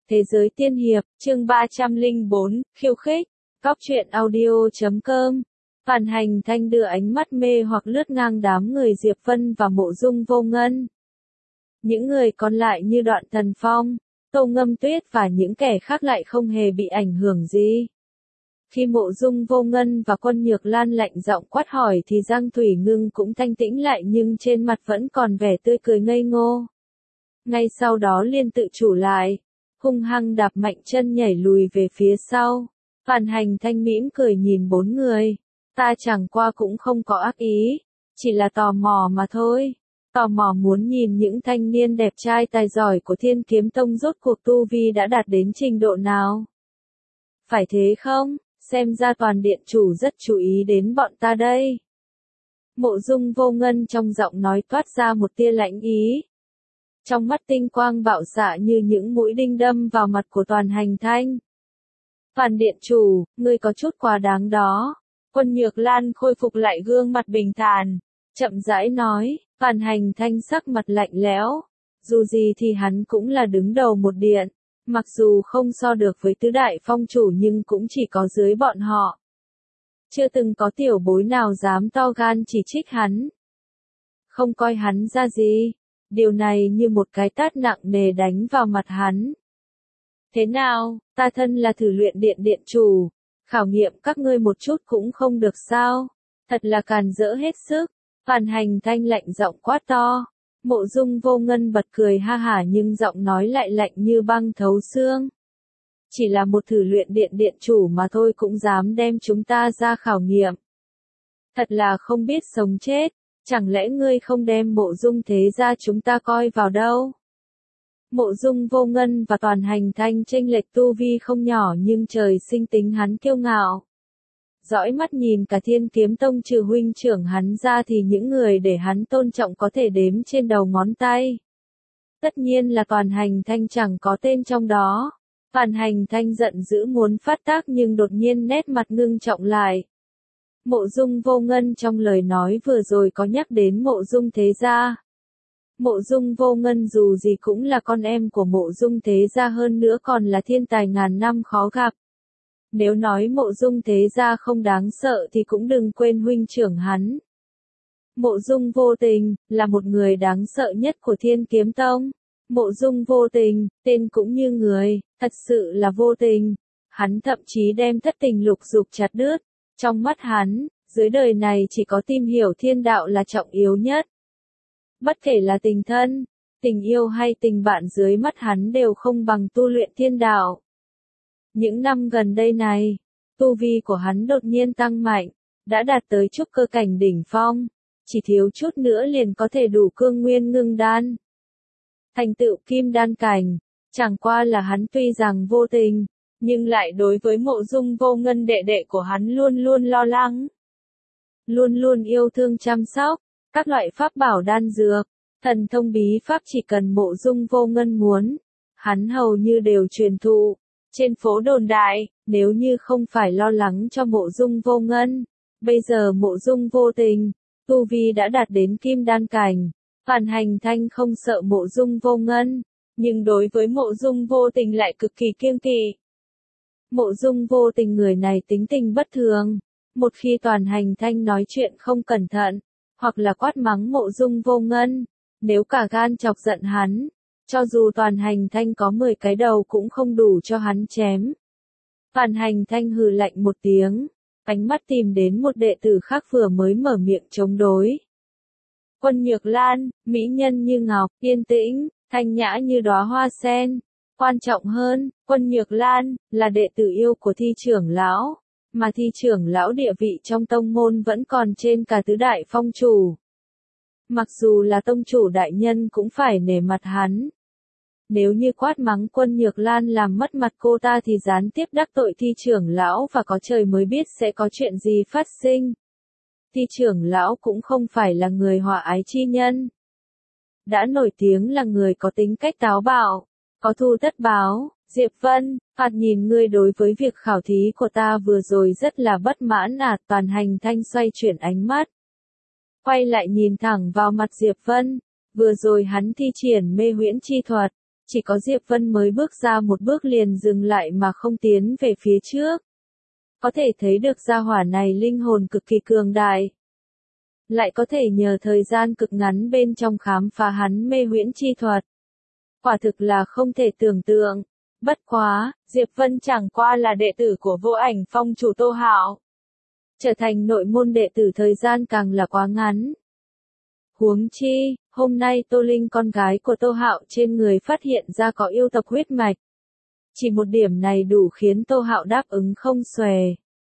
Thế giới tiên hiệp, chương 304, khiêu khích, Cóc truyện audio.com. Phản Hành Thanh đưa ánh mắt mê hoặc lướt ngang đám người Diệp Vân và Mộ Dung Vô Ngân. Những người còn lại như Đoạn Thần Phong, Tô Ngâm Tuyết và những kẻ khác lại không hề bị ảnh hưởng gì. Khi Mộ Dung Vô Ngân và Quân Nhược Lan lạnh giọng quát hỏi thì Giang Thủy Ngưng cũng thanh tĩnh lại nhưng trên mặt vẫn còn vẻ tươi cười ngây ngô. Ngay sau đó liền tự chủ lại, hung hăng đạp mạnh chân nhảy lùi về phía sau. Phản Hành Thanh mỉm cười nhìn bốn người. Ta chẳng qua cũng không có ác ý, chỉ là tò mò mà thôi. Tò mò muốn nhìn những thanh niên đẹp trai tài giỏi của Thiên Kiếm Tông rốt cuộc tu vi đã đạt đến trình độ nào. Phải thế không? Xem ra toàn điện chủ rất chú ý đến bọn ta đây. Mộ Dung Vô Ngân trong giọng nói toát ra một tia lãnh ý. Trong mắt tinh quang bạo xạ như những mũi đinh đâm vào mặt của Toàn Hành Thanh. Phản điện chủ, ngươi có chút quá đáng đó. Quân Nhược Lan khôi phục lại gương mặt bình thản, chậm rãi nói. Phản Hành Thanh sắc mặt lạnh lẽo. Dù gì thì hắn cũng là đứng đầu một điện. Mặc dù không so được với tứ đại phong chủ nhưng cũng chỉ có dưới bọn họ. Chưa từng có tiểu bối nào dám to gan chỉ trích hắn. Không coi hắn ra gì. Điều này như một cái tát nặng nề đánh vào mặt hắn. Thế nào, ta thân là thử luyện điện điện chủ. Khảo nghiệm các ngươi một chút cũng không được sao. Thật là càn rỡ hết sức. Phản Hành Thanh lạnh giọng quát to. Mộ Dung Vô Ngân bật cười ha hả nhưng giọng nói lại lạnh như băng thấu xương. Chỉ là một thử luyện điện điện chủ mà thôi cũng dám đem chúng ta ra khảo nghiệm. Thật là không biết sống chết, chẳng lẽ ngươi không đem Mộ Dung thế gia chúng ta coi vào đâu? Mộ Dung Vô Ngân và Toàn Hành Thanh chênh lệch tu vi không nhỏ nhưng trời sinh tính hắn kiêu ngạo. Dõi mắt nhìn cả Thiên Kiếm Tông trừ huynh trưởng hắn ra thì những người để hắn tôn trọng có thể đếm trên đầu ngón tay. Tất nhiên là Toàn Hành Thanh chẳng có tên trong đó. Phản Hành Thanh giận dữ muốn phát tác nhưng đột nhiên nét mặt ngưng trọng lại. Mộ Dung Vô Ngân trong lời nói vừa rồi có nhắc đến Mộ Dung thế gia. Mộ Dung Vô Ngân dù gì cũng là con em của Mộ Dung thế gia hơn nữa còn là thiên tài ngàn năm khó gặp. Nếu nói Mộ Dung thế gia không đáng sợ thì cũng đừng quên huynh trưởng hắn. Mộ Dung Vô Tình, là một người đáng sợ nhất của Thiên Kiếm Tông. Mộ Dung Vô Tình, tên cũng như người, thật sự là vô tình. Hắn thậm chí đem thất tình lục dục chặt đứt. Trong mắt hắn, dưới đời này chỉ có tìm hiểu thiên đạo là trọng yếu nhất. Bất kể là tình thân, tình yêu hay tình bạn dưới mắt hắn đều không bằng tu luyện thiên đạo. Những năm gần đây này, tu vi của hắn đột nhiên tăng mạnh, đã đạt tới trúc cơ cảnh đỉnh phong, chỉ thiếu chút nữa liền có thể đủ cương nguyên ngưng đan. Thành tựu kim đan cảnh, chẳng qua là hắn tuy rằng vô tình, nhưng lại đối với Mộ Dung Vô Ngân đệ đệ của hắn luôn luôn lo lắng. Luôn luôn yêu thương chăm sóc, các loại pháp bảo đan dược, thần thông bí pháp chỉ cần Mộ Dung Vô Ngân muốn, hắn hầu như đều truyền thụ. Trên phố đồn đại, nếu như không phải lo lắng cho Mộ Dung Vô Ngân, bây giờ Mộ Dung Vô Tình, tu vi đã đạt đến kim đan cảnh. Phản Hành Thanh không sợ Mộ Dung Vô Ngân, nhưng đối với Mộ Dung Vô Tình lại cực kỳ kiêng kỵ. Mộ Dung Vô Tình người này tính tình bất thường, một khi Toàn Hành Thanh nói chuyện không cẩn thận, hoặc là quát mắng Mộ Dung Vô Ngân, nếu cả gan chọc giận hắn, cho dù Toàn Hành Thanh có 10 cái đầu cũng không đủ cho hắn chém. Phản Hành Thanh hừ lạnh một tiếng, ánh mắt tìm đến một đệ tử khác vừa mới mở miệng chống đối. Quân Nhược Lan, mỹ nhân như ngọc, yên tĩnh, thanh nhã như đóa hoa sen. Quan trọng hơn, Quân Nhược Lan, là đệ tử yêu của Thi trưởng lão, mà Thi trưởng lão địa vị trong tông môn vẫn còn trên cả tứ đại phong chủ. Mặc dù là tông chủ đại nhân cũng phải nể mặt hắn. Nếu như quát mắng Quân Nhược Lan làm mất mặt cô ta thì gián tiếp đắc tội Thi trưởng lão và có trời mới biết sẽ có chuyện gì phát sinh. Thi trưởng lão cũng không phải là người hòa ái chi nhân. Đã nổi tiếng là người có tính cách táo bạo, có thù tất báo. Diệp Vân, phạt nhìn ngươi đối với việc khảo thí của ta vừa rồi rất là bất mãn à. Toàn Hành Thanh xoay chuyển ánh mắt, quay lại nhìn thẳng vào mặt Diệp Vân. Vừa rồi hắn thi triển mê huyễn chi thuật, Chỉ có Diệp Vân mới bước ra một bước liền dừng lại mà không tiến về phía trước. Có thể thấy được gia hỏa này linh hồn cực kỳ cường đại. Lại có thể nhờ thời gian cực ngắn bên trong khám phá hắn mê huyễn chi thuật. Quả thực là không thể tưởng tượng. Bất quá, Diệp Vân chẳng qua là đệ tử của Vô Ảnh Phong chủ Tô Hạo. Trở thành nội môn đệ tử thời gian càng là quá ngắn. Huống chi, hôm nay Tô Linh con gái của Tô Hạo trên người phát hiện ra có yêu tộc huyết mạch. Chỉ một điểm này đủ khiến Tô Hạo đáp ứng không xuề.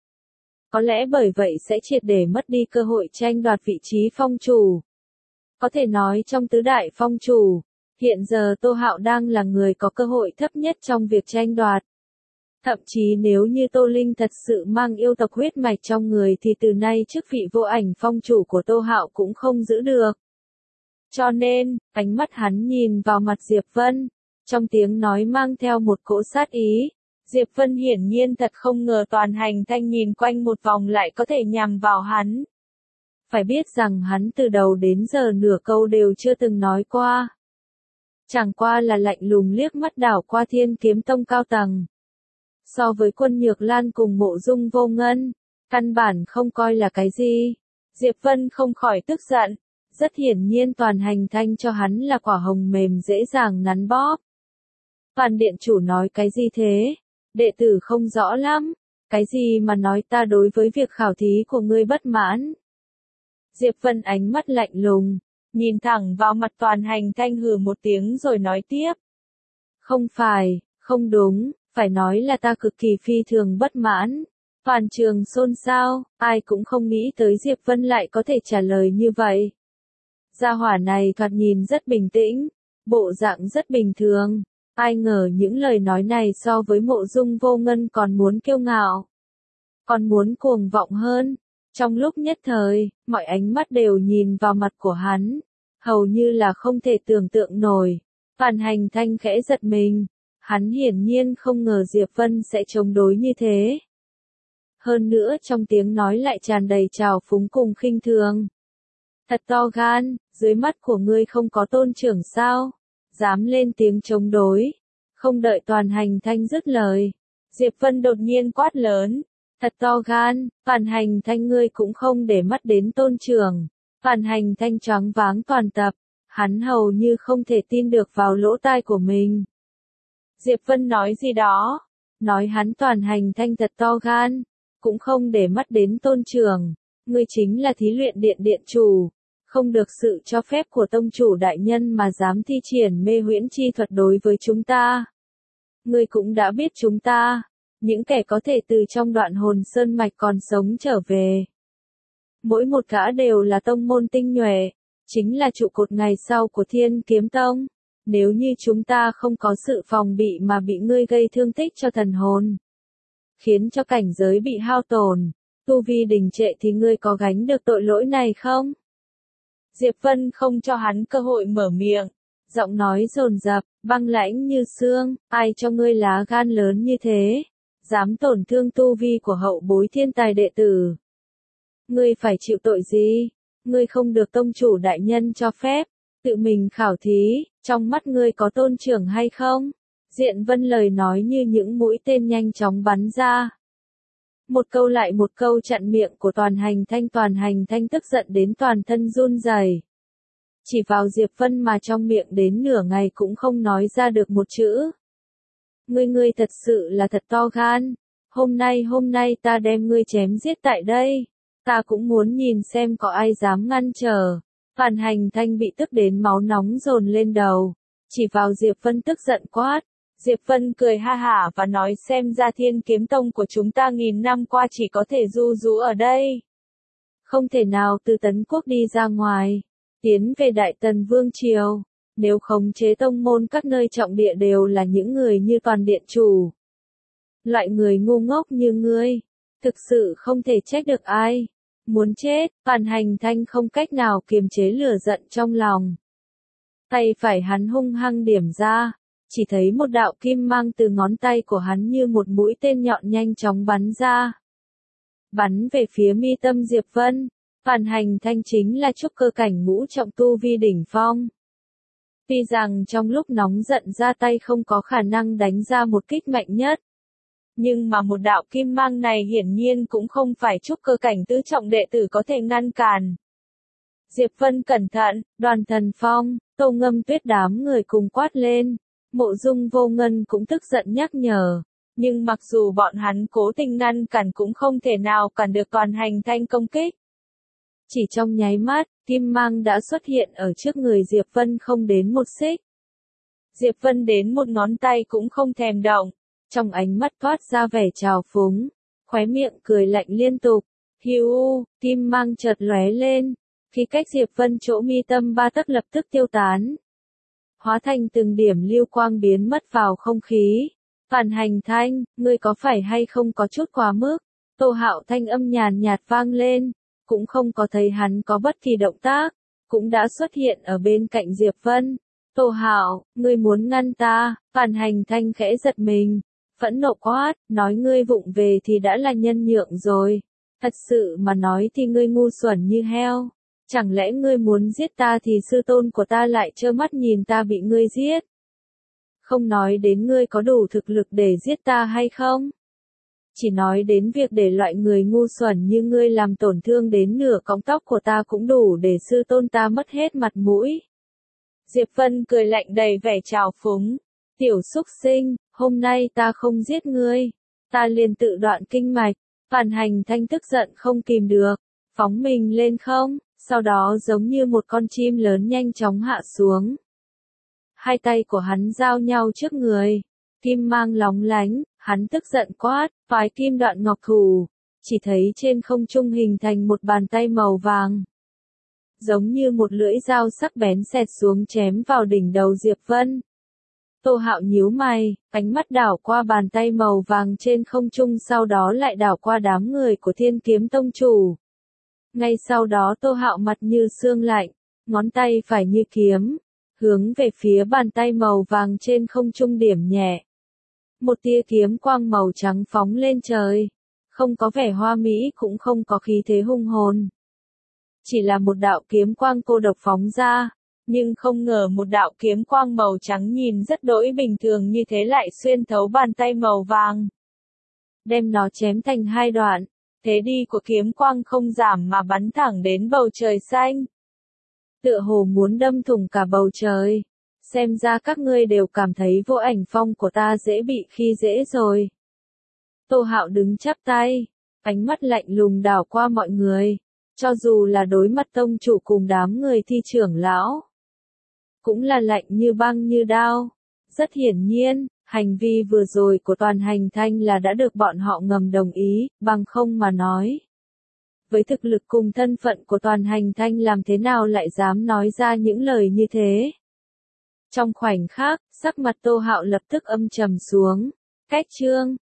Có lẽ bởi vậy sẽ triệt để mất đi cơ hội tranh đoạt vị trí phong chủ. Có thể nói trong tứ đại phong chủ, hiện giờ Tô Hạo đang là người có cơ hội thấp nhất trong việc tranh đoạt. Thậm chí nếu như Tô Linh thật sự mang yêu tộc huyết mạch trong người thì từ nay chức vị Vô Ảnh Phong chủ của Tô Hạo cũng không giữ được. Cho nên, ánh mắt hắn nhìn vào mặt Diệp Vân, trong tiếng nói mang theo một cỗ sát ý. Diệp Vân hiển nhiên thật không ngờ Toàn Hành Thanh nhìn quanh một vòng lại có thể nhằm vào hắn. Phải biết rằng hắn từ đầu đến giờ nửa câu đều chưa từng nói qua. Chẳng qua là lạnh lùng liếc mắt đảo qua Thiên Kiếm Tông cao tầng. So với Quân Nhược Lan cùng Mộ Dung Vô Ngân, căn bản không coi là cái gì. Diệp Vân không khỏi tức giận. Rất hiển nhiên Toàn Hành Thanh cho hắn là quả hồng mềm dễ dàng nắn bóp. Toàn điện chủ nói cái gì thế? Đệ tử không rõ lắm. Cái gì mà nói ta đối với việc khảo thí của ngươi bất mãn? Diệp Vân ánh mắt lạnh lùng, nhìn thẳng vào mặt Toàn Hành Thanh hừ một tiếng rồi nói tiếp. Không phải, không đúng, phải nói là ta cực kỳ phi thường bất mãn. Toàn trường xôn xao, ai cũng không nghĩ tới Diệp Vân lại có thể trả lời như vậy. Gia hỏa này thoạt nhìn rất bình tĩnh, bộ dạng rất bình thường. Ai ngờ những lời nói này so với Mộ Dung Vô Ngân còn muốn kiêu ngạo, còn muốn cuồng vọng hơn. Trong lúc nhất thời, mọi ánh mắt đều nhìn vào mặt của hắn, hầu như là không thể tưởng tượng nổi. Toàn Hành Thanh khẽ giật mình, hắn hiển nhiên không ngờ Diệp Vân sẽ chống đối như thế. Hơn nữa trong tiếng nói lại tràn đầy trào phúng cùng khinh thường. Thật to gan, dưới mắt của ngươi không có tôn trưởng sao? Dám lên tiếng chống đối. Không đợi Toàn Hành Thanh dứt lời, Diệp Vân đột nhiên quát lớn. Thật to gan, Toàn Hành Thanh ngươi cũng không để mắt đến tôn trưởng. Toàn Hành Thanh choáng váng toàn tập, hắn hầu như không thể tin được vào lỗ tai của mình. Diệp Vân nói gì đó? Nói hắn Toàn Hành Thanh thật to gan, cũng không để mắt đến tôn trưởng. Ngươi chính là thí luyện điện điện chủ. Không được sự cho phép của tông chủ đại nhân mà dám thi triển mê huyễn chi thuật đối với chúng ta. Ngươi cũng đã biết chúng ta, những kẻ có thể từ trong đoạn hồn sơn mạch còn sống trở về. Mỗi một gã đều là tông môn tinh nhuệ, chính là trụ cột ngày sau của Thiên Kiếm Tông. Nếu như chúng ta không có sự phòng bị mà bị ngươi gây thương tích cho thần hồn, khiến cho cảnh giới bị hao tổn, tu vi đình trệ thì ngươi có gánh được tội lỗi này không? Diệp Vân không cho hắn cơ hội mở miệng, giọng nói dồn dập, băng lãnh như xương, ai cho ngươi lá gan lớn như thế, dám tổn thương tu vi của hậu bối thiên tài đệ tử. Ngươi phải chịu tội gì? Ngươi không được tông chủ đại nhân cho phép, tự mình khảo thí, trong mắt ngươi có tôn trưởng hay không? Diện Vân lời nói như những mũi tên nhanh chóng bắn ra. Một câu lại một câu chặn miệng của Toàn Hành Thanh tức giận đến toàn thân run rẩy. Chỉ vào Diệp Vân mà trong miệng đến nửa ngày cũng không nói ra được một chữ. Ngươi thật sự là thật to gan. Hôm nay ta đem ngươi chém giết tại đây. Ta cũng muốn nhìn xem có ai dám ngăn trở. Toàn Hành Thanh bị tức đến máu nóng dồn lên đầu. Chỉ vào Diệp Vân tức giận quát. Diệp Vân cười ha hả và nói xem ra Thiên Kiếm Tông của chúng ta nghìn năm qua chỉ có thể du rú ở đây. Không thể nào từ Tấn Quốc đi ra ngoài, tiến về Đại Tần Vương Triều, nếu khống chế tông môn các nơi trọng địa đều là những người như Toàn Điện Chủ. Loại người ngu ngốc như ngươi, thực sự không thể trách được ai. Muốn chết, Toàn Hành Thanh không cách nào kiềm chế lửa giận trong lòng. Tay phải hắn hung hăng điểm ra. Chỉ thấy một đạo kim mang từ ngón tay của hắn như một mũi tên nhọn nhanh chóng bắn ra. Bắn về phía mi tâm Diệp Vân. Toàn Hành Thanh chính là trúc cơ cảnh ngũ trọng tu vi đỉnh phong. Tuy rằng trong lúc nóng giận ra tay không có khả năng đánh ra một kích mạnh nhất. Nhưng mà một đạo kim mang này hiển nhiên cũng không phải trúc cơ cảnh tứ trọng đệ tử có thể ngăn cản. Diệp Vân cẩn thận, Đoàn Thần Phong, Tô Ngâm Tuyết đám người cùng quát lên. Mộ Dung Vô Ngân cũng tức giận nhắc nhở. Nhưng mặc dù bọn hắn cố tình ngăn cản cũng không thể nào cản được Toàn Hành Thanh công kích. Chỉ trong nháy mắt, kim mang đã xuất hiện ở trước người Diệp Vân không đến một xích. Diệp Vân đến một ngón tay cũng không thèm động. Trong ánh mắt toát ra vẻ trào phúng, khóe miệng cười lạnh liên tục. Hiu, kim mang chợt lóe lên, khi cách Diệp Vân chỗ mi tâm 3 tấc lập tức tiêu tán. Hóa thành từng điểm lưu quang biến mất vào không khí. Toàn Hành Thanh, ngươi có phải hay không có chút quá mức? Tô Hạo thanh âm nhàn nhạt vang lên, cũng không có thấy hắn có bất kỳ động tác, cũng đã xuất hiện ở bên cạnh Diệp Vân. Tô Hạo, ngươi muốn ngăn ta? Toàn Hành Thanh khẽ giật mình, phẫn nộ quát, nói ngươi vụng về thì đã là nhân nhượng rồi. Thật sự mà nói thì ngươi ngu xuẩn như heo. Chẳng lẽ ngươi muốn giết ta thì sư tôn của ta lại trơ mắt nhìn ta bị ngươi giết? Không nói đến ngươi có đủ thực lực để giết ta hay không? Chỉ nói đến việc để loại người ngu xuẩn như ngươi làm tổn thương đến nửa cọng tóc của ta cũng đủ để sư tôn ta mất hết mặt mũi. Diệp Vân cười lạnh đầy vẻ trào phúng. Tiểu xúc sinh, hôm nay ta không giết ngươi. Ta liền tự đoạn kinh mạch. Toàn Hành Thanh tức giận không kìm được. Phóng mình lên không, sau đó giống như một con chim lớn nhanh chóng hạ xuống. Hai tay của hắn giao nhau trước người. Kim mang lóng lánh, hắn tức giận quát, phái kim đoạn ngọc thủ. Chỉ thấy trên không trung hình thành một bàn tay màu vàng. Giống như một lưỡi dao sắc bén xẹt xuống chém vào đỉnh đầu Diệp Vân. Tô Hạo nhíu mày, ánh mắt đảo qua bàn tay màu vàng trên không trung sau đó lại đảo qua đám người của Thiên Kiếm Tông chủ. Ngay sau đó Tô Hạo mặt như xương lạnh, ngón tay phải như kiếm, hướng về phía bàn tay màu vàng trên không trung điểm nhẹ. Một tia kiếm quang màu trắng phóng lên trời, không có vẻ hoa mỹ cũng không có khí thế hung hồn. Chỉ là một đạo kiếm quang cô độc phóng ra, nhưng không ngờ một đạo kiếm quang màu trắng nhìn rất đỗi bình thường như thế lại xuyên thấu bàn tay màu vàng. Đem nó chém thành hai đoạn, thế đi của kiếm quang không giảm mà bắn thẳng đến bầu trời xanh. Tựa hồ muốn đâm thủng cả bầu trời. Xem ra các ngươi đều cảm thấy Vô Ảnh Phong của ta dễ bị khi dễ rồi. Tô Hạo đứng chắp tay, ánh mắt lạnh lùng đảo qua mọi người. Cho dù là đối mặt tông chủ cùng đám người thi trưởng lão, cũng là lạnh như băng như đao. Rất hiển nhiên, hành vi vừa rồi của Toàn Hành Thanh là đã được bọn họ ngầm đồng ý, bằng không mà nói. Với thực lực cùng thân phận của Toàn Hành Thanh làm thế nào lại dám nói ra những lời như thế? Trong khoảnh khắc, sắc mặt Tô Hạo lập tức âm trầm xuống. Cách chương